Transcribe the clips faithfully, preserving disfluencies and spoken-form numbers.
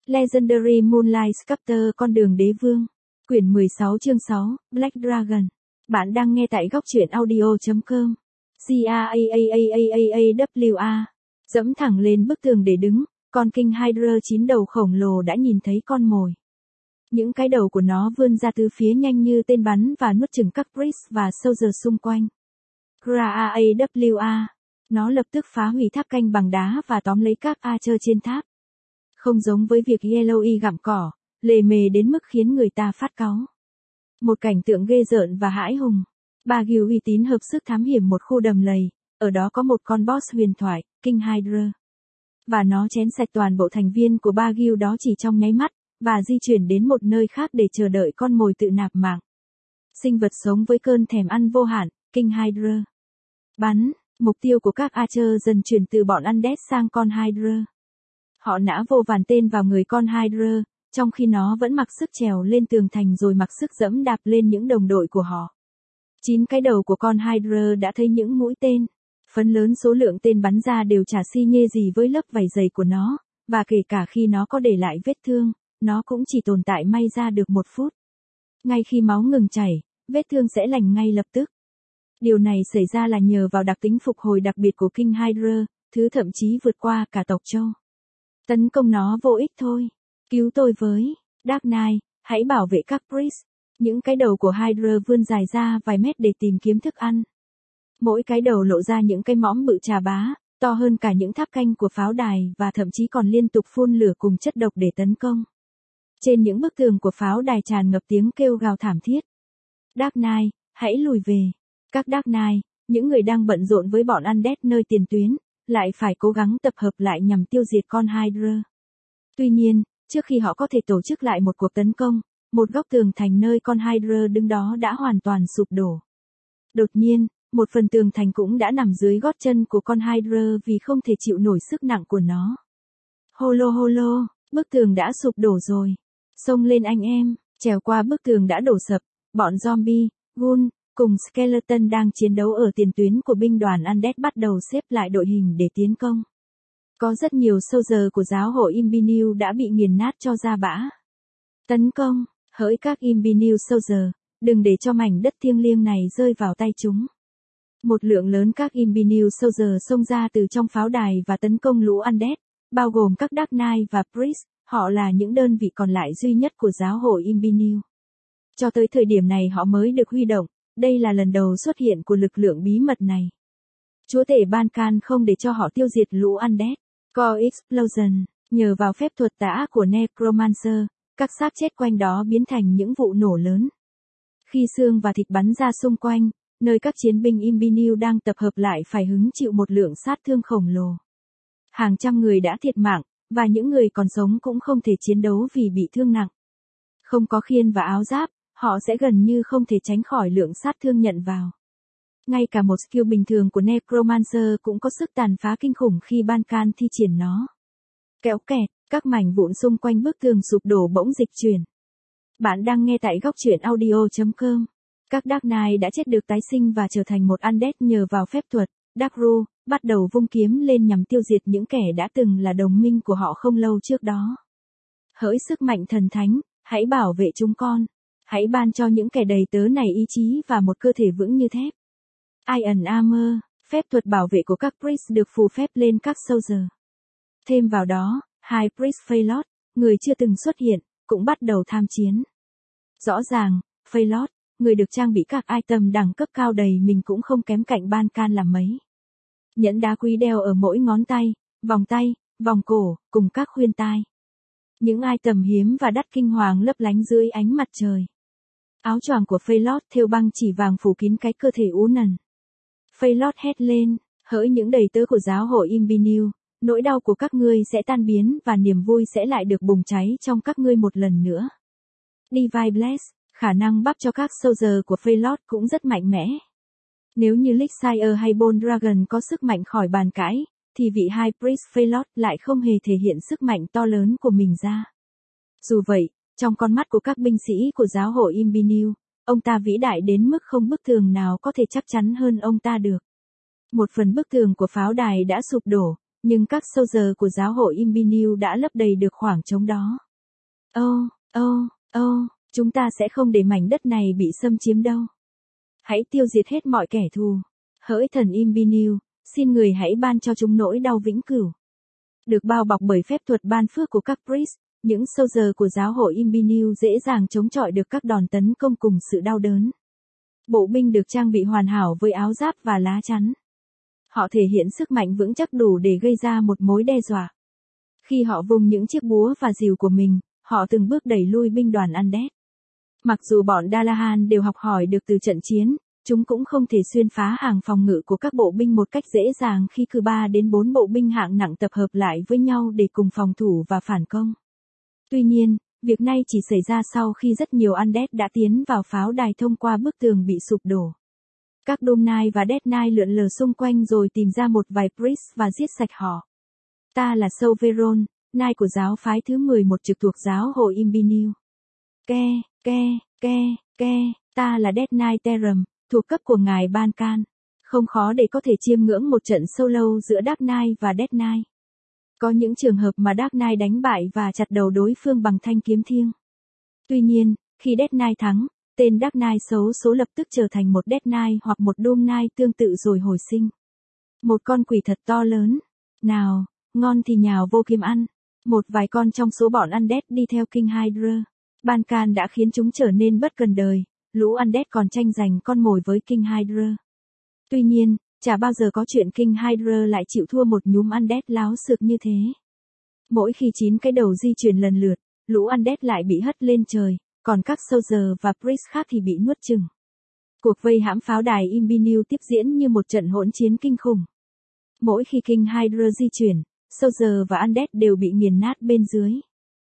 Legendary Moonlight Sculptor Con đường đế vương. Quyển mười sáu chương sáu, Black Dragon. Bạn đang nghe tại góc truyện audio.com. C-A-A-A-A-A-A-W-A. Dẫm thẳng lên bức tường để đứng, con King Hydra chín đầu khổng lồ đã nhìn thấy con mồi. Những cái đầu của nó vươn ra từ phía nhanh như tên bắn và nuốt chửng các Priest và Soldier xung quanh. Gra-A-W-A. Nó lập tức phá hủy tháp canh bằng đá và tóm lấy các Archer trên tháp. Không giống với việc Yellow gặm cỏ, lề mề đến mức khiến người ta phát cáu. Một cảnh tượng ghê rợn và hãi hùng. Ba Guild uy tín hợp sức thám hiểm một khu đầm lầy, ở đó có một con boss huyền thoại, King Hydra. Và nó chén sạch toàn bộ thành viên của ba Guild đó chỉ trong nháy mắt, và di chuyển đến một nơi khác để chờ đợi con mồi tự nạp mạng. Sinh vật sống với cơn thèm ăn vô hạn, King Hydra. Bắn, mục tiêu của các Archer dần chuyển từ bọn Undead sang con Hydra. Họ nã vô vàn tên vào người con Hydra, trong khi nó vẫn mặc sức trèo lên tường thành rồi mặc sức dẫm đạp lên những đồng đội của họ. Chín cái đầu của con Hydra đã thấy những mũi tên. Phần lớn số lượng tên bắn ra đều chả xi nhê gì với lớp vảy dày của nó, và kể cả khi nó có để lại vết thương, nó cũng chỉ tồn tại may ra được một phút. Ngay khi máu ngừng chảy, vết thương sẽ lành ngay lập tức. Điều này xảy ra là nhờ vào đặc tính phục hồi đặc biệt của King Hydra, thứ thậm chí vượt qua cả tộc Châu. Tấn công nó vô ích thôi. Cứu tôi với. Dark Knight, hãy bảo vệ các Priest. Những cái đầu của Hydra vươn dài ra vài mét để tìm kiếm thức ăn. Mỗi cái đầu lộ ra những cái mõm bự chà bá, to hơn cả những tháp canh của pháo đài và thậm chí còn liên tục phun lửa cùng chất độc để tấn công. Trên những bức tường của pháo đài tràn ngập tiếng kêu gào thảm thiết. Dark Knight, hãy lùi về. Các Dark Knight, những người đang bận rộn với bọn Undead nơi tiền tuyến, lại phải cố gắng tập hợp lại nhằm tiêu diệt con Hydra. Tuy nhiên, trước khi họ có thể tổ chức lại một cuộc tấn công, một góc tường thành nơi con Hydra đứng đó đã hoàn toàn sụp đổ. Đột nhiên, một phần tường thành cũng đã nằm dưới gót chân của con Hydra vì không thể chịu nổi sức nặng của nó. Holo holo, bức tường đã sụp đổ rồi. Xông lên anh em, trèo qua bức tường đã đổ sập, bọn zombie, ghoul, cùng skeleton đang chiến đấu ở tiền tuyến của binh đoàn Undead bắt đầu xếp lại đội hình để tiến công. Có rất nhiều soldier của giáo hội Imbinew đã bị nghiền nát cho ra bã. Tấn công, hỡi các Imbinew soldier, đừng để cho mảnh đất thiêng liêng này rơi vào tay chúng. Một lượng lớn các Imbinew soldier xông ra từ trong pháo đài và tấn công lũ Undead, bao gồm các Dark Knight và Priest, họ là những đơn vị còn lại duy nhất của giáo hội Imbinew. Cho tới thời điểm này họ mới được huy động, đây là lần đầu xuất hiện của lực lượng bí mật này. Chúa tể Ban-Can không để cho họ tiêu diệt lũ Undead. Core Explosion, nhờ vào phép thuật tà của Necromancer, các xác chết quanh đó biến thành những vụ nổ lớn. Khi xương và thịt bắn ra xung quanh, nơi các chiến binh Imbinew đang tập hợp lại phải hứng chịu một lượng sát thương khổng lồ. Hàng trăm người đã thiệt mạng, và những người còn sống cũng không thể chiến đấu vì bị thương nặng. Không có khiên và áo giáp, họ sẽ gần như không thể tránh khỏi lượng sát thương nhận vào. Ngay cả một skill bình thường của Necromancer cũng có sức tàn phá kinh khủng khi Ban-Can thi triển nó. Kéo kẹt, các mảnh vụn xung quanh bức tường sụp đổ bỗng dịch chuyển. Bạn đang nghe tại góc truyện audio.com. Các Dark Knight đã chết được tái sinh và trở thành một Undead nhờ vào phép thuật. Darkru bắt đầu vung kiếm lên nhằm tiêu diệt những kẻ đã từng là đồng minh của họ không lâu trước đó. Hỡi sức mạnh thần thánh, hãy bảo vệ chúng con. Hãy ban cho những kẻ đầy tớ này ý chí và một cơ thể vững như thép. Iron Armor, phép thuật bảo vệ của các Priest được phù phép lên các Soldier. Thêm vào đó, hai Priest Phaelot, người chưa từng xuất hiện, cũng bắt đầu tham chiến. Rõ ràng, Phaelot, người được trang bị các item đẳng cấp cao đầy mình cũng không kém cạnh Ban-Can là mấy. Nhẫn đá quý đeo ở mỗi ngón tay, vòng tay, vòng cổ, cùng các khuyên tai. Những item hiếm và đắt kinh hoàng lấp lánh dưới ánh mặt trời. Áo choàng của Phaelot thêu băng chỉ vàng phủ kín cái cơ thể ú nần. Phaelot hét lên, hỡi những đầy tớ của giáo hội Imbinew, nỗi đau của các ngươi sẽ tan biến và niềm vui sẽ lại được bùng cháy trong các ngươi một lần nữa. Divine Bless, khả năng bắp cho các soldier của Phaelot cũng rất mạnh mẽ. Nếu như Elixir hay Bone Dragon có sức mạnh khỏi bàn cãi, thì vị High Priest Phaelot lại không hề thể hiện sức mạnh to lớn của mình ra. Dù vậy, trong con mắt của các binh sĩ của giáo hội Imbinew, ông ta vĩ đại đến mức không bức tường nào có thể chắc chắn hơn ông ta được. Một phần bức tường của pháo đài đã sụp đổ, nhưng các soldier của giáo hội Imbinew đã lấp đầy được khoảng trống đó. Ô, ô, ô, chúng ta sẽ không để mảnh đất này bị xâm chiếm đâu. Hãy tiêu diệt hết mọi kẻ thù. Hỡi thần Imbinew, xin người hãy ban cho chúng nỗi đau vĩnh cửu. Được bao bọc bởi phép thuật ban phước của các priest, những soldier của giáo hội Imbinew dễ dàng chống chọi được các đòn tấn công cùng sự đau đớn. Bộ binh được trang bị hoàn hảo với áo giáp và lá chắn. Họ thể hiện sức mạnh vững chắc đủ để gây ra một mối đe dọa. Khi họ vùng những chiếc búa và rìu của mình, họ từng bước đẩy lui binh đoàn Undead. Mặc dù bọn Dalahan đều học hỏi được từ trận chiến, chúng cũng không thể xuyên phá hàng phòng ngự của các bộ binh một cách dễ dàng khi cứ ba đến bốn bộ binh hạng nặng tập hợp lại với nhau để cùng phòng thủ và phản công. Tuy nhiên, việc này chỉ xảy ra sau khi rất nhiều Undead đã tiến vào pháo đài thông qua bức tường bị sụp đổ. Các Doom Knight và Death Knight lượn lờ xung quanh rồi tìm ra một vài priest và giết sạch họ. Ta là Sauveron, Knight của giáo phái thứ mười một trực thuộc giáo hội Imbinew. Ke, ke, ke, ke, ta là Death Knight Terum, thuộc cấp của ngài Bancan. Không khó để có thể chiêm ngưỡng một trận solo giữa Dark Knight và Death Knight. Có những trường hợp mà Dark Knight đánh bại và chặt đầu đối phương bằng thanh kiếm thiêng. Tuy nhiên, khi Death Knight thắng, tên Dark Knight xấu số lập tức trở thành một Death Knight hoặc một Doom Knight tương tự rồi hồi sinh. Một con quỷ thật to lớn. Nào, ngon thì nhào vô kiếm ăn. Một vài con trong số bọn Undead đi theo King Hydra. Bancan đã khiến chúng trở nên bất cần đời. Lũ Undead còn tranh giành con mồi với King Hydra. Tuy nhiên, chả bao giờ có chuyện King Hydra lại chịu thua một nhúm Undead láo xược như thế. Mỗi khi chín cái đầu di chuyển lần lượt, lũ Undead lại bị hất lên trời, còn các soldier và priest khác thì bị nuốt chửng. Cuộc vây hãm pháo đài Imbinew tiếp diễn như một trận hỗn chiến kinh khủng. Mỗi khi King Hydra di chuyển, soldier và Undead đều bị nghiền nát bên dưới.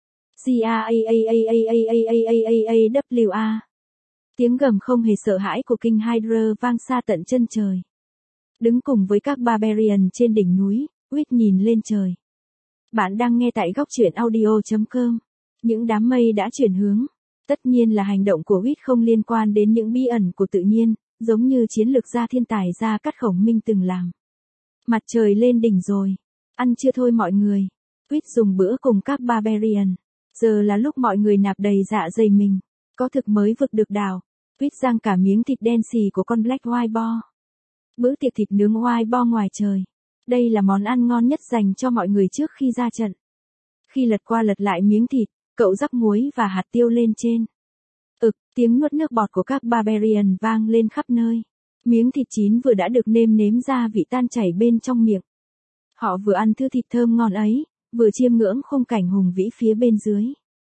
G-A-A-A-A-A-A-A-A-A-W-A. Tiếng gầm không hề sợ hãi của King Hydra vang xa tận chân trời. Đứng cùng với các barbarian trên đỉnh núi, Wit nhìn lên trời. Bạn đang nghe tại góc truyện audio chấm com. Những đám mây đã chuyển hướng. Tất nhiên là hành động của Wit không liên quan đến những bí ẩn của tự nhiên, giống như chiến lược gia thiên tài Gia Cát Khổng Minh từng làm. Mặt trời lên đỉnh rồi. Ăn chưa thôi mọi người. Wit dùng bữa cùng các barbarian. Giờ là lúc mọi người nạp đầy dạ dày mình. Có thực mới vực được đào. Wit rang cả miếng thịt đen xì của con Black White Boar. Bữa tiệc thịt nướng White Boar ngoài trời. Đây là món ăn ngon nhất dành cho mọi người trước khi ra trận. Khi lật qua lật lại miếng thịt, cậu rắc muối và hạt tiêu lên trên. Ực, tiếng nuốt nước bọt của các barbarian vang lên khắp nơi. Miếng thịt chín vừa đã được nêm nếm ra vị tan chảy bên trong miệng. Họ vừa ăn thứ thịt thơm ngon ấy, vừa chiêm ngưỡng khung cảnh hùng vĩ phía bên dưới.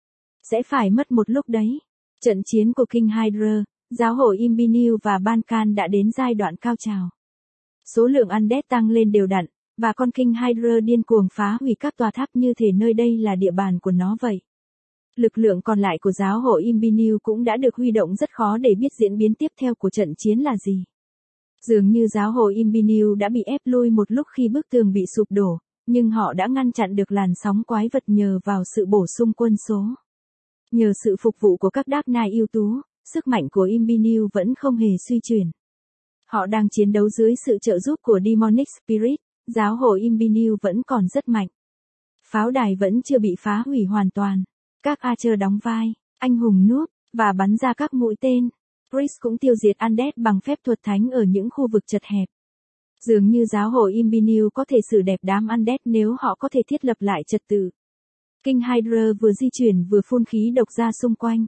Sẽ phải mất một lúc đấy. Trận chiến của King Hydra, giáo hội Imbinew và Bancan đã đến giai đoạn cao trào. Số lượng Undead tăng lên đều đặn, và con King Hydra điên cuồng phá hủy các tòa tháp như thể nơi đây là địa bàn của nó vậy. Lực lượng còn lại của giáo hội Imbinew cũng đã được huy động rất khó để biết diễn biến tiếp theo của trận chiến là gì. Dường như giáo hội Imbinew đã bị ép lui một lúc khi bức tường bị sụp đổ, nhưng họ đã ngăn chặn được làn sóng quái vật nhờ vào sự bổ sung quân số. Nhờ sự phục vụ của các Dark Knight ưu tú, sức mạnh của Imbinew vẫn không hề suy chuyển. Họ đang chiến đấu dưới sự trợ giúp của Demonic Spirit, giáo hội Imbinew vẫn còn rất mạnh. Pháo đài vẫn chưa bị phá hủy hoàn toàn. Các Archer đóng vai, anh hùng núp, và bắn ra các mũi tên. Priest cũng tiêu diệt Undead bằng phép thuật thánh ở những khu vực chật hẹp. Dường như giáo hội Imbinew có thể xử đẹp đám Undead nếu họ có thể thiết lập lại trật tự. King Hydra vừa di chuyển vừa phun khí độc ra xung quanh.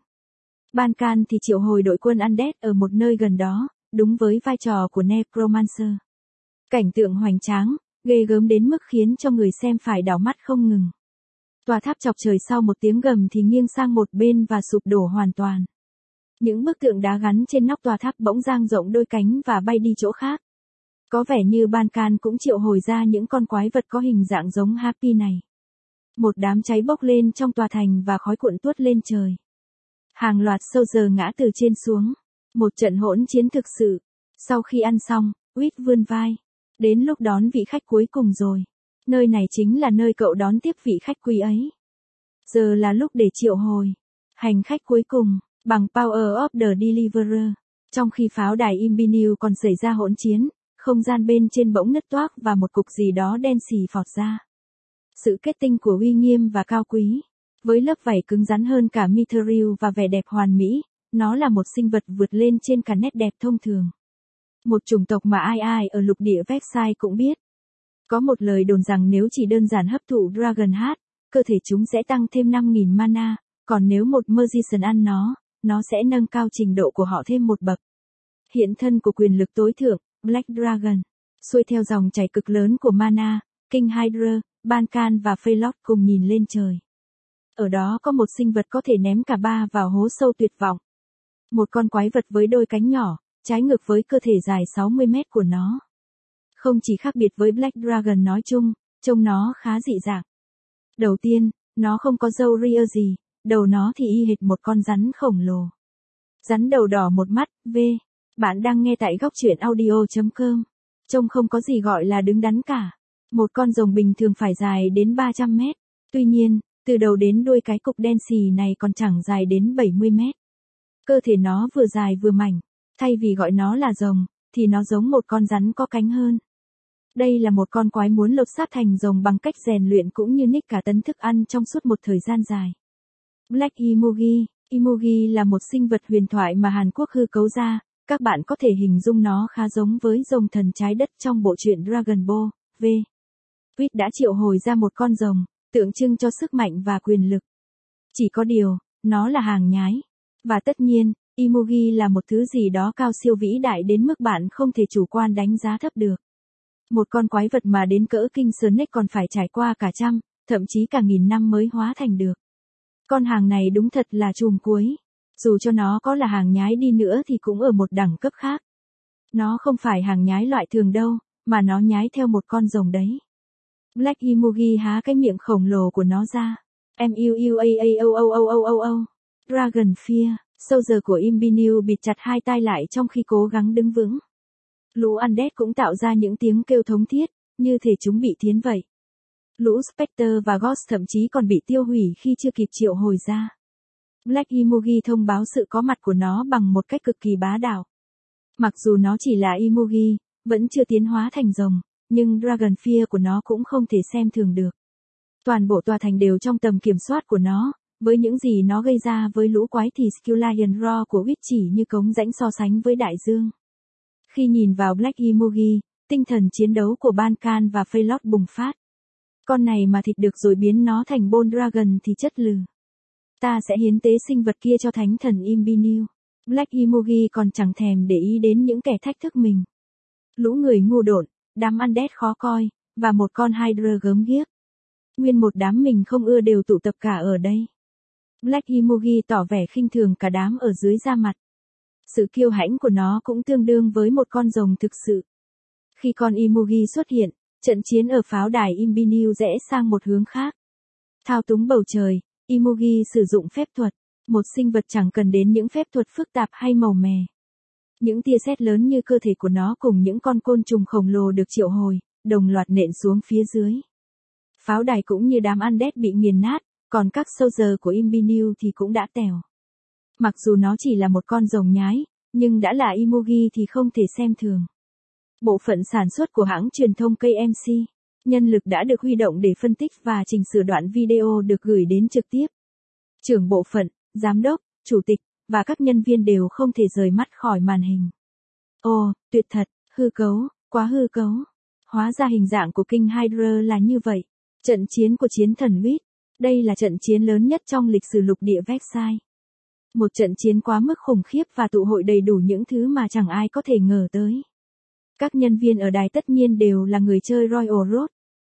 Bancan thì triệu hồi đội quân Undead ở một nơi gần đó, đúng với vai trò của Necromancer. Cảnh tượng hoành tráng, ghê gớm đến mức khiến cho người xem phải đảo mắt không ngừng. Tòa tháp chọc trời sau một tiếng gầm thì nghiêng sang một bên và sụp đổ hoàn toàn. Những bức tượng đá gắn trên nóc tòa tháp bỗng dang rộng đôi cánh và bay đi chỗ khác. Có vẻ như Bancan cũng triệu hồi ra những con quái vật có hình dạng giống Happy này. Một đám cháy bốc lên trong tòa thành và khói cuộn tuốt lên trời. Hàng loạt soldier ngã từ trên xuống. Một trận hỗn chiến thực sự. Sau khi ăn xong, Wit vươn vai. Đến lúc đón vị khách cuối cùng rồi. Nơi này chính là nơi cậu đón tiếp vị khách quý ấy. Giờ là lúc để triệu hồi. Hành khách cuối cùng, bằng Power of the Deliverer. Trong khi pháo đài Imbinew còn xảy ra hỗn chiến, Không gian bên trên bỗng nứt toác và một cục gì đó đen xì phọt ra. Sự kết tinh của uy nghiêm và cao quý. Với lớp vảy cứng rắn hơn cả mithril và vẻ đẹp hoàn mỹ, nó là một sinh vật vượt lên trên cả nét đẹp thông thường. Một chủng tộc mà ai ai ở lục địa Versailles cũng biết. Có một lời đồn rằng nếu chỉ đơn giản hấp thụ Dragon Heart, cơ thể chúng sẽ tăng thêm năm nghìn mana, còn nếu một Magician ăn nó, nó sẽ nâng cao trình độ của họ thêm một bậc. Hiện thân của quyền lực tối thượng, Black Dragon, xuôi theo dòng chảy cực lớn của mana, King Hydra, Bankan và Phaelot cùng nhìn lên trời. Ở đó có một sinh vật có thể ném cả ba vào hố sâu tuyệt vọng. Một con quái vật với đôi cánh nhỏ, trái ngược với cơ thể dài sáu mươi mét của nó. Không chỉ khác biệt với Black Dragon nói chung, trông nó khá dị dạng. Đầu tiên, nó không có râu ria gì, đầu nó thì y hệt một con rắn khổng lồ. Rắn đầu đỏ một mắt, V. Bạn đang nghe tại góc truyện audio chấm com. Trông không có gì gọi là đứng đắn cả. Một con rồng bình thường phải dài đến ba trăm mét. Tuy nhiên, từ đầu đến đuôi cái cục đen xì này còn chẳng dài đến bảy mươi mét. Cơ thể nó vừa dài vừa mảnh. Thay vì gọi nó là rồng, thì nó giống một con rắn có cánh hơn. Đây là một con quái muốn lột xác thành rồng bằng cách rèn luyện cũng như nick cả tấn thức ăn trong suốt một thời gian dài. Black Imugi. Imugi là một sinh vật huyền thoại mà Hàn Quốc hư cấu ra. Các bạn có thể hình dung nó khá giống với rồng thần trái đất trong bộ truyện Dragon Ball. V. Whit đã triệu hồi ra một con rồng, tượng trưng cho sức mạnh và quyền lực. Chỉ có điều, nó là hàng nhái. Và tất nhiên, Imugi là một thứ gì đó cao siêu vĩ đại đến mức bạn không thể chủ quan đánh giá thấp được. Một con quái vật mà đến cỡ King Snake còn phải trải qua cả trăm, thậm chí cả nghìn năm mới hóa thành được. Con hàng này đúng thật là chùm cuối. Dù cho nó có là hàng nhái đi nữa thì cũng ở một đẳng cấp khác. Nó không phải hàng nhái loại thường đâu, mà nó nhái theo một con rồng đấy. Black Imugi há cái miệng khổng lồ của nó ra. M U U A A O O O O O O. Dragon Fear. Soldier của Imbinu bịt chặt hai tai lại trong khi cố gắng đứng vững. Lũ Undead cũng tạo ra những tiếng kêu thống thiết, như thể chúng bị thiến vậy. Lũ Spectre và Ghost thậm chí còn bị tiêu hủy khi chưa kịp triệu hồi ra. Black Imugi thông báo sự có mặt của nó bằng một cách cực kỳ bá đạo. Mặc dù nó chỉ là Imugi, vẫn chưa tiến hóa thành rồng, nhưng Dragon Fear của nó cũng không thể xem thường được. Toàn bộ tòa thành đều trong tầm kiểm soát của nó, với những gì nó gây ra với lũ quái thì Skyllion Roar của Witch chỉ như cống rãnh so sánh với đại dương. Khi nhìn vào Black Imugi, tinh thần chiến đấu của Bankan và Phaelot bùng phát. Con này mà thịt được rồi biến nó thành Bone Dragon thì chất lừ. Ta sẽ hiến tế sinh vật kia cho thánh thần Imbinu. Black Imugi còn chẳng thèm để ý đến những kẻ thách thức mình. Lũ người ngu độn, đám Undead khó coi, và một con Hydra gớm ghiếc. Nguyên một đám mình không ưa đều tụ tập cả ở đây. Black Imugi tỏ vẻ khinh thường cả đám ở dưới da mặt. Sự kiêu hãnh của nó cũng tương đương với một con rồng thực sự. Khi con Imugi xuất hiện, trận chiến ở pháo đài Imbinu rẽ sang một hướng khác. Thao túng bầu trời, Imugi sử dụng phép thuật, một sinh vật chẳng cần đến những phép thuật phức tạp hay màu mè. Những tia sét lớn như cơ thể của nó cùng những con côn trùng khổng lồ được triệu hồi, đồng loạt nện xuống phía dưới. Pháo đài cũng như đám Undead bị nghiền nát, còn các soldier của Imbinu thì cũng đã tèo. Mặc dù nó chỉ là một con rồng nhái, nhưng đã là Imugi thì không thể xem thường. Bộ phận sản xuất của hãng truyền thông K M C, nhân lực đã được huy động để phân tích và chỉnh sửa đoạn video được gửi đến trực tiếp. Trưởng bộ phận, giám đốc, chủ tịch, và các nhân viên đều không thể rời mắt khỏi màn hình. Ồ, tuyệt thật, hư cấu, quá hư cấu. Hóa ra hình dạng của King Hydra là như vậy. Trận chiến của chiến thần Whit. Đây là trận chiến lớn nhất trong lịch sử lục địa Versailles. Một trận chiến quá mức khủng khiếp và tụ hội đầy đủ những thứ mà chẳng ai có thể ngờ tới. Các nhân viên ở đài tất nhiên đều là người chơi Royal Road.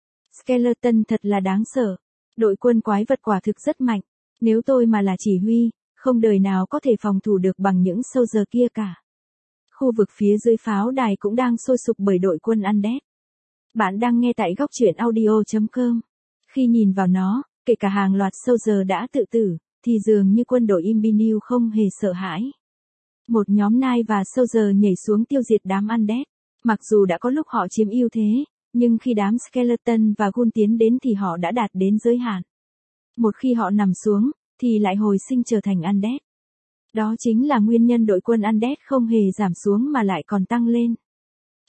Skeleton thật là đáng sợ. Đội quân quái vật quả thực rất mạnh. Nếu tôi mà là chỉ huy, không đời nào có thể phòng thủ được bằng những soldier kia cả. Khu vực phía dưới pháo đài cũng đang sôi sục bởi đội quân Undead. Bạn đang nghe tại góc truyện audio chấm com. Khi nhìn vào nó, kể cả hàng loạt soldier đã tự tử, thì dường như quân đội Imbinu không hề sợ hãi. Một nhóm nai và soldier nhảy xuống tiêu diệt đám Undead. Mặc dù đã có lúc họ chiếm ưu thế, nhưng khi đám skeleton và ghoul tiến đến thì họ đã đạt đến giới hạn. Một khi họ nằm xuống, thì lại hồi sinh trở thành Undead. Đó chính là nguyên nhân đội quân Undead không hề giảm xuống mà lại còn tăng lên.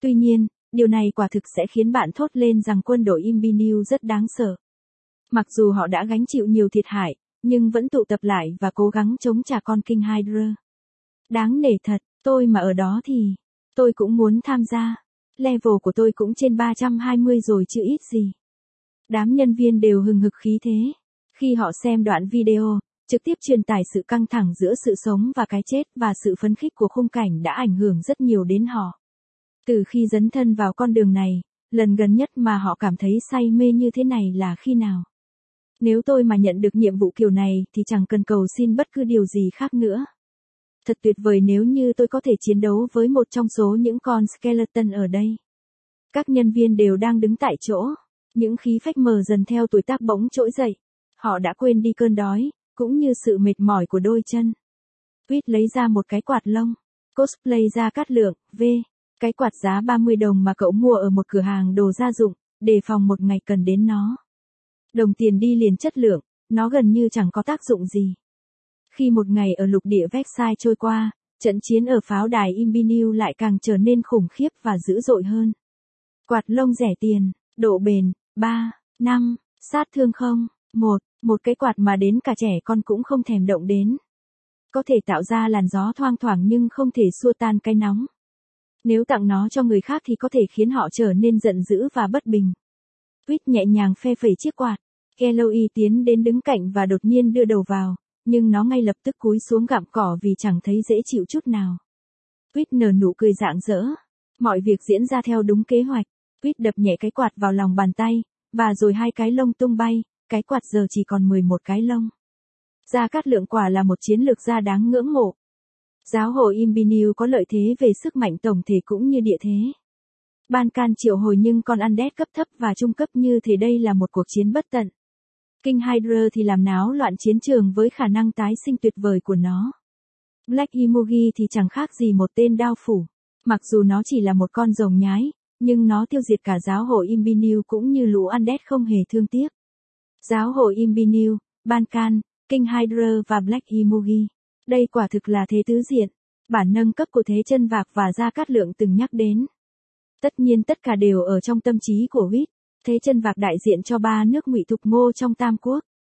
Tuy nhiên, điều này quả thực sẽ khiến bạn thốt lên rằng quân đội Imbinew rất đáng sợ. Mặc dù họ đã gánh chịu nhiều thiệt hại, nhưng vẫn tụ tập lại và cố gắng chống trả con King Hydra. Đáng nể thật, tôi mà ở đó thì, tôi cũng muốn tham gia. Level của tôi cũng trên ba trăm hai mươi rồi chứ ít gì. Đám nhân viên đều hừng hực khí thế. Khi họ xem đoạn video, trực tiếp truyền tải sự căng thẳng giữa sự sống và cái chết và sự phấn khích của khung cảnh đã ảnh hưởng rất nhiều đến họ. Từ khi dấn thân vào con đường này, lần gần nhất mà họ cảm thấy say mê như thế này là khi nào? Nếu tôi mà nhận được nhiệm vụ kiểu này thì chẳng cần cầu xin bất cứ điều gì khác nữa. Thật tuyệt vời nếu như tôi có thể chiến đấu với một trong số những con skeleton ở đây. Các nhân viên đều đang đứng tại chỗ. Những khí phách mờ dần theo tuổi tác bỗng trỗi dậy. Họ đã quên đi cơn đói, cũng như sự mệt mỏi của đôi chân. Quýt lấy ra một cái quạt lông. Cosplay Gia Cát Lượng, V. Cái quạt giá ba mươi đồng mà cậu mua ở một cửa hàng đồ gia dụng, đề phòng một ngày cần đến nó. Đồng tiền đi liền chất lượng, nó gần như chẳng có tác dụng gì. Khi một ngày ở lục địa Vexai trôi qua, trận chiến ở pháo đài Imbinew lại càng trở nên khủng khiếp và dữ dội hơn. Quạt lông rẻ tiền, độ bền, ba, năm, sát thương không, một, một cái quạt mà đến cả trẻ con cũng không thèm động đến. Có thể tạo ra làn gió thoang thoảng nhưng không thể xua tan cái nóng. Nếu tặng nó cho người khác thì có thể khiến họ trở nên giận dữ và bất bình. Quýt nhẹ nhàng phe phẩy chiếc quạt. Eloy tiến đến đứng cạnh và đột nhiên đưa đầu vào, nhưng nó ngay lập tức cúi xuống gặm cỏ vì chẳng thấy dễ chịu chút nào. Quýt nở nụ cười rạng rỡ. Mọi việc diễn ra theo đúng kế hoạch. Quýt đập nhẹ cái quạt vào lòng bàn tay, và rồi hai cái lông tung bay, cái quạt giờ chỉ còn mười một cái lông. Gia Cát Lượng quả là một chiến lược gia đáng ngưỡng mộ. Giáo hội Imbinew có lợi thế về sức mạnh tổng thể cũng như địa thế. Ban Can triệu hồi nhưng con undead cấp thấp và trung cấp như thế đây là một cuộc chiến bất tận. King Hydra thì làm náo loạn chiến trường với khả năng tái sinh tuyệt vời của nó. Black Imugi thì chẳng khác gì một tên đao phủ. Mặc dù nó chỉ là một con rồng nhái, nhưng nó tiêu diệt cả giáo hội Imbinew cũng như lũ undead không hề thương tiếc. Giáo hội Imbinew, Ban Can, King Hydra và Black Imugi. Đây quả thực là thế tứ diện. Bản nâng cấp của Thế Chân Vạc và Gia Cát Lượng từng nhắc đến. Tất nhiên tất cả đều ở trong tâm trí của Whit. Thế Chân Vạc đại diện cho ba nước Ngụy Thục Ngô trong Tam Quốc.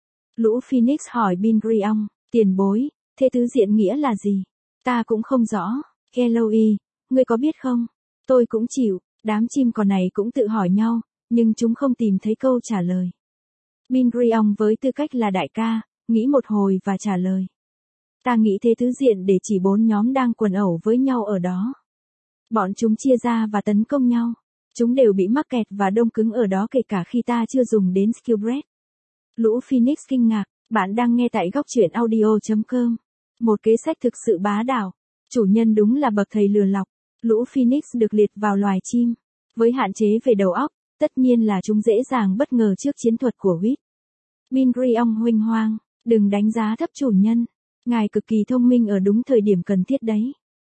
Lũ Phoenix hỏi Bingriong, tiền bối, thế tứ diện nghĩa là gì? Ta cũng không rõ. Eloy, ngươi có biết không? Tôi cũng chịu. Đám chim cò này cũng tự hỏi nhau, nhưng chúng không tìm thấy câu trả lời. Bingriong với tư cách là đại ca, nghĩ một hồi và trả lời. Ta nghĩ thế tứ diện để chỉ bốn nhóm đang quần ẩu với nhau ở đó. Bọn chúng chia ra và tấn công nhau. Chúng đều bị mắc kẹt và đông cứng ở đó kể cả khi ta chưa dùng đến Skillbread. Lũ Phoenix kinh ngạc, bạn đang nghe tại góc truyện audio chấm com. Một kế sách thực sự bá đạo. Chủ nhân đúng là bậc thầy lừa lọc. Lũ Phoenix được liệt vào loài chim. Với hạn chế về đầu óc, tất nhiên là chúng dễ dàng bất ngờ trước chiến thuật của Whit. Bingriong huênh hoang, đừng đánh giá thấp chủ nhân. Ngài cực kỳ thông minh ở đúng thời điểm cần thiết đấy.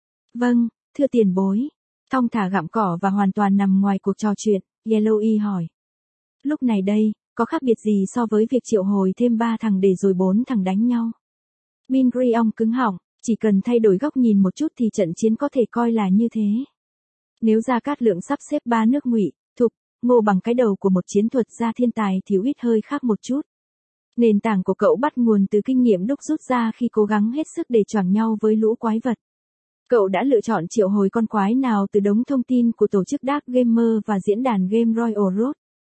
Vâng, thưa tiền bối. Thong thả gặm cỏ và hoàn toàn nằm ngoài cuộc trò chuyện, Eloy hỏi. Lúc này đây, có khác biệt gì so với việc triệu hồi thêm ba thằng để rồi bốn thằng đánh nhau? Bingriong cứng họng, chỉ cần thay đổi góc nhìn một chút thì trận chiến có thể coi là như thế. Nếu Gia Cát Lượng sắp xếp ba nước Ngụy, Thục, Ngô bằng cái đầu của một chiến thuật gia thiên tài thì Whit hơi khác một chút. Nền tảng của cậu bắt nguồn từ kinh nghiệm đúc rút ra khi cố gắng hết sức để choảng nhau với lũ quái vật. Cậu đã lựa chọn triệu hồi con quái nào từ đống thông tin của tổ chức Dark Gamer và diễn đàn Game Royal Road.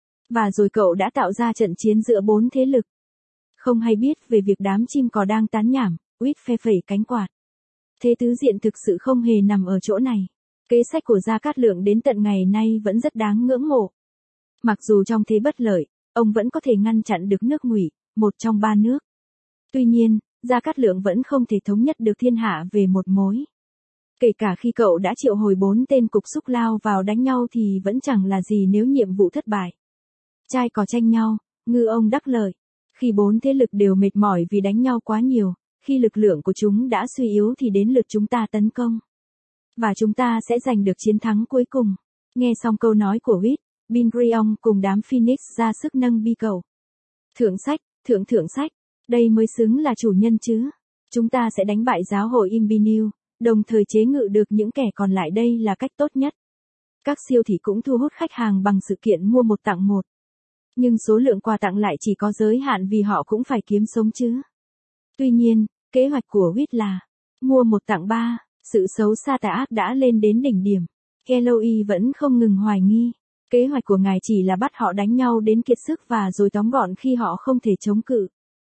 Và rồi cậu đã tạo ra trận chiến giữa bốn thế lực. Không hay biết về việc đám chim cò đang tán nhảm, Whit phe phẩy cánh quạt. Thế tứ diện thực sự không hề nằm ở chỗ này. Kế sách của Gia Cát Lượng đến tận ngày nay vẫn rất đáng ngưỡng mộ. Mặc dù trong thế bất lợi, ông vẫn có thể ngăn chặn được nước Ngụy, một trong ba nước. Tuy nhiên, Gia Cát Lượng vẫn không thể thống nhất được thiên hạ về một mối. Kể cả khi cậu đã triệu hồi bốn tên cục xúc lao vào đánh nhau thì vẫn chẳng là gì nếu nhiệm vụ thất bại. Trai cò tranh nhau, ngư ông đắc lợi. Khi bốn thế lực đều mệt mỏi vì đánh nhau quá nhiều, khi lực lượng của chúng đã suy yếu thì đến lượt chúng ta tấn công. Và chúng ta sẽ giành được chiến thắng cuối cùng. Nghe xong câu nói của Whit, Bingriong cùng đám Phoenix ra sức nâng bi cầu. Thượng sách, thượng thượng sách, đây mới xứng là chủ nhân chứ. Chúng ta sẽ đánh bại giáo hội Imbinew, đồng thời chế ngự được những kẻ còn lại đây là cách tốt nhất. Các siêu thị cũng thu hút khách hàng bằng sự kiện mua một tặng một. Nhưng số lượng quà tặng lại chỉ có giới hạn vì họ cũng phải kiếm sống chứ. Tuy nhiên, kế hoạch của Whit là mua một tặng ba, sự xấu xa tà ác đã lên đến đỉnh điểm. Eloy vẫn không ngừng hoài nghi. Kế hoạch của ngài chỉ là bắt họ đánh nhau đến kiệt sức và rồi tóm gọn khi họ không thể chống cự.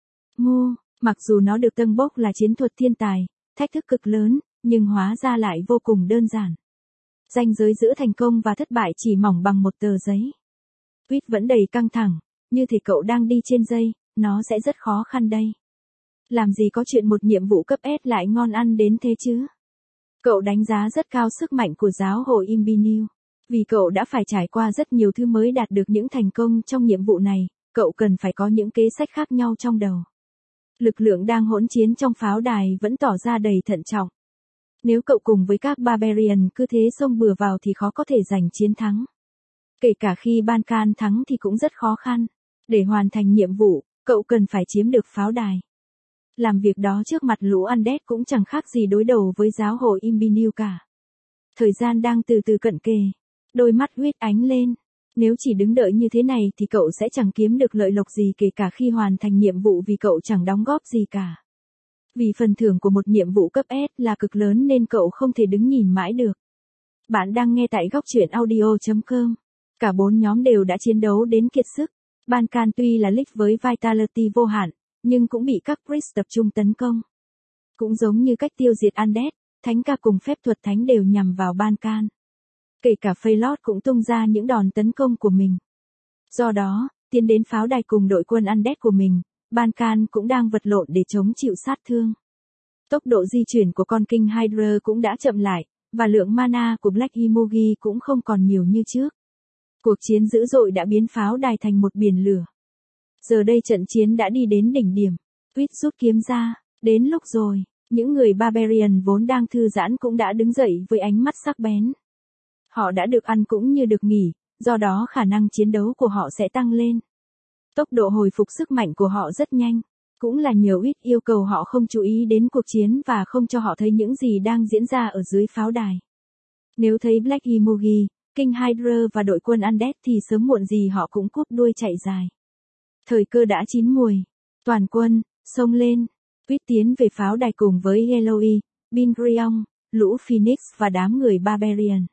Mua, mặc dù nó được tâng bốc là chiến thuật thiên tài, thách thức cực lớn, nhưng hóa ra lại vô cùng đơn giản. Ranh giới giữa thành công và thất bại chỉ mỏng bằng một tờ giấy. Whit vẫn đầy căng thẳng, như thể cậu đang đi trên dây, nó sẽ rất khó khăn đây. Làm gì có chuyện một nhiệm vụ cấp S lại ngon ăn đến thế chứ? Cậu đánh giá rất cao sức mạnh của giáo hội Imbinew. Vì cậu đã phải trải qua rất nhiều thứ mới đạt được những thành công trong nhiệm vụ này, cậu cần phải có những kế sách khác nhau trong đầu. Lực lượng đang hỗn chiến trong pháo đài vẫn tỏ ra đầy thận trọng. Nếu cậu cùng với các Barbarian cứ thế xông bừa vào thì khó có thể giành chiến thắng. Kể cả khi Ban-Can thắng thì cũng rất khó khăn. Để hoàn thành nhiệm vụ, cậu cần phải chiếm được pháo đài. Làm việc đó trước mặt lũ Undead cũng chẳng khác gì đối đầu với giáo hội Imbinew cả. Thời gian đang từ từ cận kề. Đôi mắt Whit ánh lên. Nếu chỉ đứng đợi như thế này thì cậu sẽ chẳng kiếm được lợi lộc gì kể cả khi hoàn thành nhiệm vụ vì cậu chẳng đóng góp gì cả. Vì phần thưởng của một nhiệm vụ cấp S là cực lớn nên cậu không thể đứng nhìn mãi được. Bạn đang nghe tại góc truyện audio chấm com. Cả bốn nhóm đều đã chiến đấu đến kiệt sức. Ban-Can tuy là league với vitality vô hạn, nhưng cũng bị các priest tập trung tấn công. Cũng giống như cách tiêu diệt Undead, thánh ca cùng phép thuật thánh đều nhằm vào Ban-Can. Kể cả Phaelot cũng tung ra những đòn tấn công của mình. Do đó, tiến đến pháo đài cùng đội quân Undead của mình, Ban-Can cũng đang vật lộn để chống chịu sát thương. Tốc độ di chuyển của con King Hydra cũng đã chậm lại, và lượng mana của Black Imogi cũng không còn nhiều như trước. Cuộc chiến dữ dội đã biến pháo đài thành một biển lửa. Giờ đây trận chiến đã đi đến đỉnh điểm. Whit rút kiếm ra, đến lúc rồi, những người Barbarian vốn đang thư giãn cũng đã đứng dậy với ánh mắt sắc bén. Họ đã được ăn cũng như được nghỉ, do đó khả năng chiến đấu của họ sẽ tăng lên. Tốc độ hồi phục sức mạnh của họ rất nhanh, cũng là nhiều Whit yêu cầu họ không chú ý đến cuộc chiến và không cho họ thấy những gì đang diễn ra ở dưới pháo đài. Nếu thấy Black Imogi, King Hydra và đội quân Undead thì sớm muộn gì họ cũng cúp đuôi chạy dài. Thời cơ đã chín muồi. Toàn quân, xông lên. Whit tiến về pháo đài cùng với Eloy, Bingrion, lũ Phoenix và đám người Barbarian.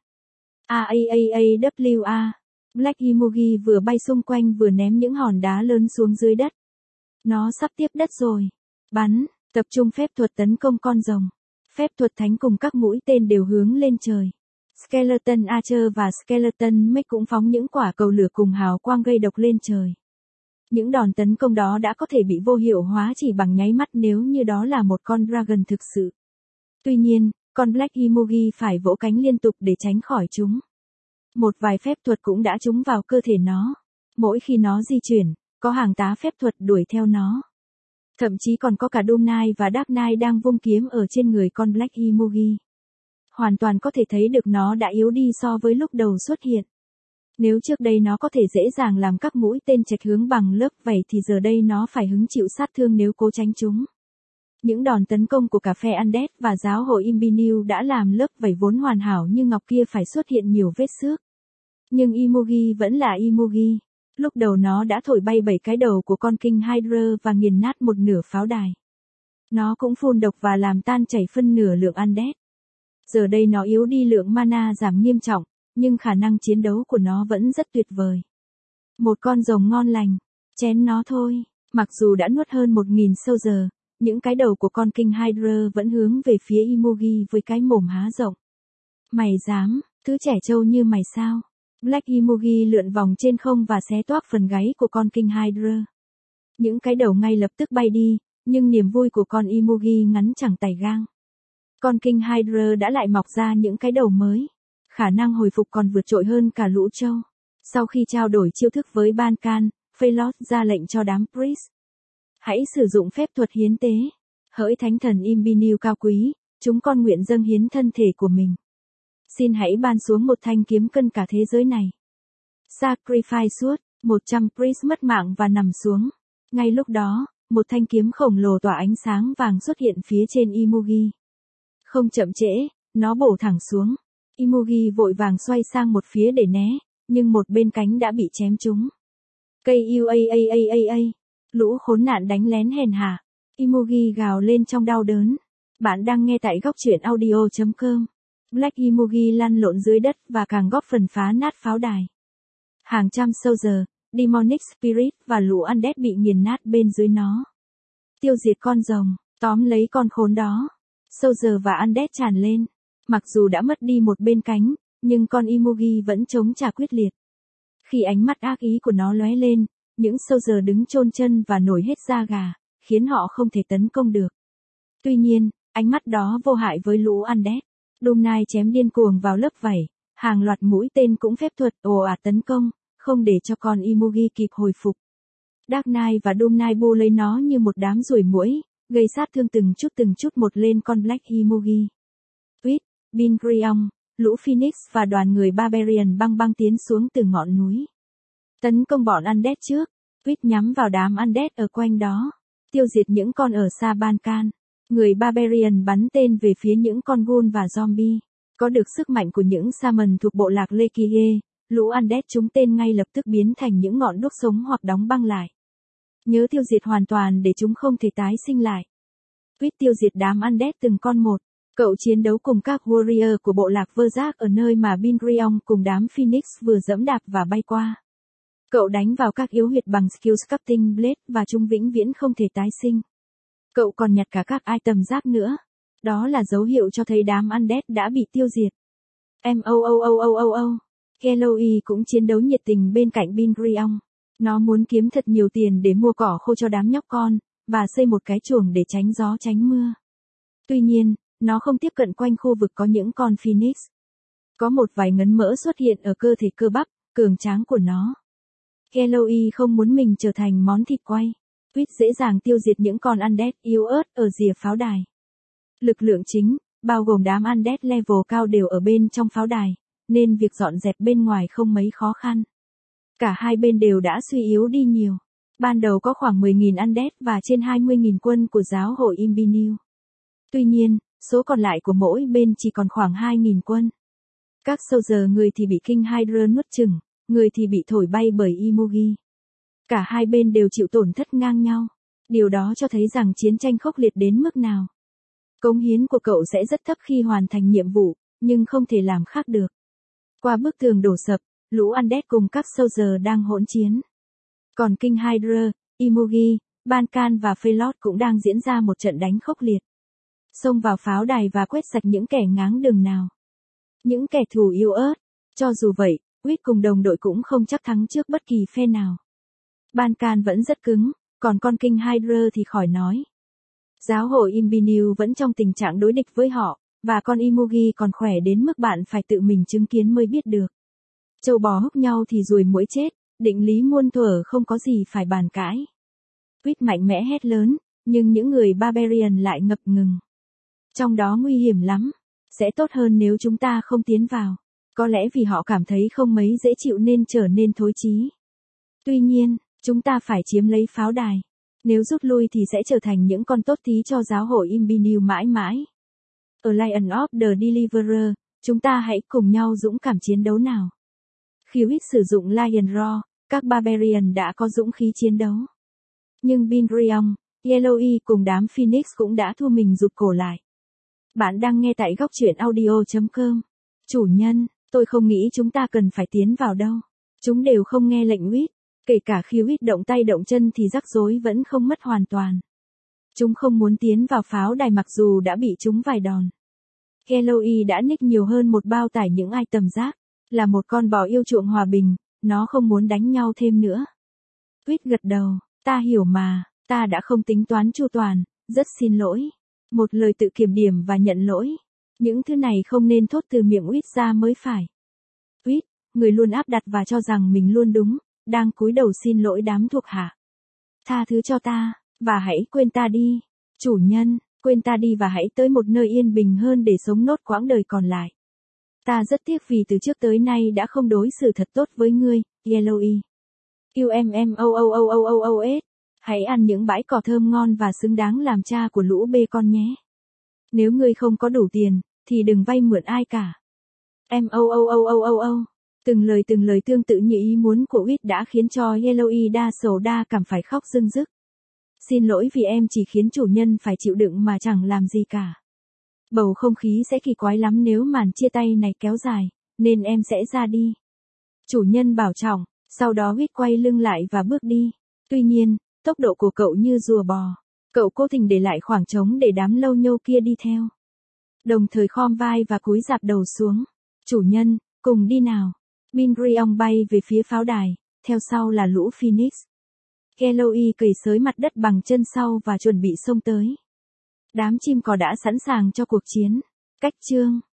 A A A A W A. Black Imogi vừa bay xung quanh vừa ném những hòn đá lớn xuống dưới đất. Nó sắp tiếp đất rồi. Bắn, tập trung phép thuật tấn công con rồng. Phép thuật thánh cùng các mũi tên đều hướng lên trời. Skeleton Archer và Skeleton Mech cũng phóng những quả cầu lửa cùng hào quang gây độc lên trời. Những đòn tấn công đó đã có thể bị vô hiệu hóa chỉ bằng nháy mắt nếu như đó là một con Dragon thực sự. Tuy nhiên, con Black Imogi phải vỗ cánh liên tục để tránh khỏi chúng. Một vài phép thuật cũng đã trúng vào cơ thể nó. Mỗi khi nó di chuyển, có hàng tá phép thuật đuổi theo nó. Thậm chí còn có cả Doom Knight và Dark Knight đang vung kiếm ở trên người con Black Imogi. Hoàn toàn có thể thấy được nó đã yếu đi so với lúc đầu xuất hiện. Nếu trước đây nó có thể dễ dàng làm các mũi tên chệch hướng bằng lớp vảy thì giờ đây nó phải hứng chịu sát thương nếu cố tránh chúng. Những đòn tấn công của cả phe Undead và giáo hội Imbinew đã làm lớp vảy vốn hoàn hảo như ngọc kia phải xuất hiện nhiều vết xước. Nhưng Imogi vẫn là Imogi. Lúc đầu nó đã thổi bay bảy cái đầu của con King Hydra và nghiền nát một nửa pháo đài. Nó cũng phun độc và làm tan chảy phân nửa lượng Undead. Giờ đây nó yếu đi, lượng mana giảm nghiêm trọng, nhưng khả năng chiến đấu của nó vẫn rất tuyệt vời. Một con rồng ngon lành, chén nó thôi. Mặc dù đã nuốt hơn một nghìn sâu giờ, những cái đầu của con King Hydra vẫn hướng về phía Imogi với cái mồm há rộng. Mày dám, thứ trẻ trâu như mày sao? Black Imogi lượn vòng trên không và xé toác phần gáy của con King Hydra. Những cái đầu ngay lập tức bay đi, nhưng niềm vui của con Imogi ngắn chẳng tày gang. Con King Hydra đã lại mọc ra những cái đầu mới. Khả năng hồi phục còn vượt trội hơn cả lũ trâu. Sau khi trao đổi chiêu thức với Ban-Can, Phaelot ra lệnh cho đám priest. Hãy sử dụng phép thuật hiến tế. Hỡi thánh thần Imbinew cao quý, chúng con nguyện dâng hiến thân thể của mình. Xin hãy ban xuống một thanh kiếm cân cả thế giới này. Sacrifice suốt, một trăm priest mất mạng và nằm xuống. Ngay lúc đó, một thanh kiếm khổng lồ tỏa ánh sáng vàng xuất hiện phía trên Imogi. Không chậm trễ, nó bổ thẳng xuống. Imugi vội vàng xoay sang một phía để né, nhưng một bên cánh đã bị chém trúng. Cây u a a a a a. Lũ khốn nạn đánh lén hèn hạ. Imugi gào lên trong đau đớn. Bạn đang nghe tại góc truyện audio chấm com. Black Imugi lăn lộn dưới đất và càng góp phần phá nát pháo đài. Hàng trăm soldier, demonic spirit và lũ undead bị nghiền nát bên dưới nó. Tiêu diệt con rồng, tóm lấy con khốn đó. Soldier và undead tràn lên. Mặc dù đã mất đi một bên cánh, nhưng con Imugi vẫn chống trả quyết liệt. Khi ánh mắt ác ý của nó lóe lên, những soldier đứng chôn chân và nổi hết da gà, khiến họ không thể tấn công được. Tuy nhiên, ánh mắt đó vô hại với lũ undead. Doom Knight chém điên cuồng vào lớp vảy, hàng loạt mũi tên cũng phép thuật ồ ạt tấn công, không để cho con Imugi kịp hồi phục. Dark Knight và Doom Knight bu lấy nó như một đám ruồi muỗi, gây sát thương từng chút từng chút một lên con Black Imugi. Uyết, Bingrion, lũ Phoenix và đoàn người Barbarian băng băng tiến xuống từ ngọn núi. Tấn công bọn undead trước, Uyết nhắm vào đám undead ở quanh đó, tiêu diệt những con ở xa Bankan. Người Barbarian bắn tên về phía những con ghoul và zombie. Có được sức mạnh của những Shaman thuộc bộ lạc Lekie, lũ undead trúng tên ngay lập tức biến thành những ngọn đuốc sống hoặc đóng băng lại. Nhớ tiêu diệt hoàn toàn để chúng không thể tái sinh lại. Uyết tiêu diệt đám undead từng con một. Cậu chiến đấu cùng các warrior của bộ lạc Verzak ở nơi mà Bingrion cùng đám Phoenix vừa dẫm đạp và bay qua. Cậu đánh vào các yếu huyệt bằng skill sculpting blade và chúng vĩnh viễn không thể tái sinh. Cậu còn nhặt cả các item giáp nữa. Đó là dấu hiệu cho thấy đám undead đã bị tiêu diệt. Mooooooooo. Kelloy cũng chiến đấu nhiệt tình bên cạnh Bingrion. Nó muốn kiếm thật nhiều tiền để mua cỏ khô cho đám nhóc con, và xây một cái chuồng để tránh gió tránh mưa. Tuy nhiên, nó không tiếp cận quanh khu vực có những con Phoenix. Có một vài ngấn mỡ xuất hiện ở cơ thể cơ bắp, cường tráng của nó. Kelloy không muốn mình trở thành món thịt quay. Uyết dễ dàng tiêu diệt những con undead yếu ớt ở rìa pháo đài. Lực lượng chính, bao gồm đám undead level cao đều ở bên trong pháo đài, nên việc dọn dẹp bên ngoài không mấy khó khăn. Cả hai bên đều đã suy yếu đi nhiều. Ban đầu có khoảng mười nghìn undead và trên hai mươi nghìn quân của giáo hội Imbinu. Tuy nhiên, số còn lại của mỗi bên chỉ còn khoảng hai nghìn quân. Các soldier người thì bị King Hydra nuốt chửng, người thì bị thổi bay bởi Imugi. Cả hai bên đều chịu tổn thất ngang nhau. Điều đó cho thấy rằng chiến tranh khốc liệt đến mức nào. Cống hiến của cậu sẽ rất thấp khi hoàn thành nhiệm vụ, nhưng không thể làm khác được. Qua bức tường đổ sập, lũ undead cùng các soldier đang hỗn chiến. Còn King Hydra, Imugi, Bankan và Phelot cũng đang diễn ra một trận đánh khốc liệt. Xông vào pháo đài và quét sạch những kẻ ngáng đường nào. Những kẻ thù yếu ớt. Cho dù vậy, Uyết cùng đồng đội cũng không chắc thắng trước bất kỳ phe nào. Bankan vẫn rất cứng, còn con King Hydra thì khỏi nói. Giáo hội Imbinu vẫn trong tình trạng đối địch với họ, và con Imugi còn khỏe đến mức bạn phải tự mình chứng kiến mới biết được. Châu bò húc nhau thì ruồi muỗi chết, định lý muôn thuở không có gì phải bàn cãi. Uyết mạnh mẽ hét lớn, nhưng những người Barbarian lại ngập ngừng. Trong đó nguy hiểm lắm, sẽ tốt hơn nếu chúng ta không tiến vào. Có lẽ vì họ cảm thấy không mấy dễ chịu nên trở nên thối chí. Tuy nhiên, chúng ta phải chiếm lấy pháo đài. Nếu rút lui thì sẽ trở thành những con tốt tí cho giáo hội Imbinu mãi mãi. Ở Lion of the Deliverer, chúng ta hãy cùng nhau dũng cảm chiến đấu nào. Khi Uyết sử dụng Lion Roar, các Barbarian đã có dũng khí chiến đấu. Nhưng Bingrion, Kelloy cùng đám Phoenix cũng đã thua mình rụt cổ lại. Bạn đang nghe tại góc truyện audio chấm com. Chủ nhân, tôi không nghĩ chúng ta cần phải tiến vào đâu. Chúng đều không nghe lệnh Uyết. Kể cả khi Uyết động tay động chân thì rắc rối vẫn không mất hoàn toàn. Chúng không muốn tiến vào pháo đài mặc dù đã bị chúng vài đòn. Kelloy đã nick nhiều hơn một bao tải những item rác. Là một con bò yêu chuộng hòa bình, nó không muốn đánh nhau thêm nữa. Uyết gật đầu, ta hiểu mà, ta đã không tính toán chu toàn, rất xin lỗi. Một lời tự kiểm điểm và nhận lỗi. Những thứ này không nên thốt từ miệng Uyết ra mới phải. Uyết, người luôn áp đặt và cho rằng mình luôn đúng, đang cúi đầu xin lỗi đám thuộc hạ. Tha thứ cho ta, và hãy quên ta đi. Chủ nhân, quên ta đi và hãy tới một nơi yên bình hơn để sống nốt quãng đời còn lại. Ta rất tiếc vì từ trước tới nay đã không đối xử thật tốt với ngươi, Kelloy. UMMOOOOOOS. Hãy ăn những bãi cỏ thơm ngon và xứng đáng làm cha của lũ bê con nhé. Nếu ngươi không có đủ tiền, thì đừng vay mượn ai cả. Em ô ô ô ô ô ô. Từng lời từng lời tương tự như ý muốn của Wit đã khiến cho Yellowy đa sầu đa cảm phải khóc rưng rức. Xin lỗi vì em chỉ khiến chủ nhân phải chịu đựng mà chẳng làm gì cả. Bầu không khí sẽ kỳ quái lắm nếu màn chia tay này kéo dài, nên em sẽ ra đi. Chủ nhân bảo trọng, sau đó Wit quay lưng lại và bước đi. Tuy nhiên, tốc độ của cậu như rùa bò. Cậu cố tình để lại khoảng trống để đám lâu nhâu kia đi theo. Đồng thời khom vai và cúi rạp đầu xuống. Chủ nhân, cùng đi nào. Minryong bay về phía pháo đài, theo sau là lũ Phoenix. Yellowy cầy xới mặt đất bằng chân sau và chuẩn bị xông tới. Đám chim cò đã sẵn sàng cho cuộc chiến. Cách chương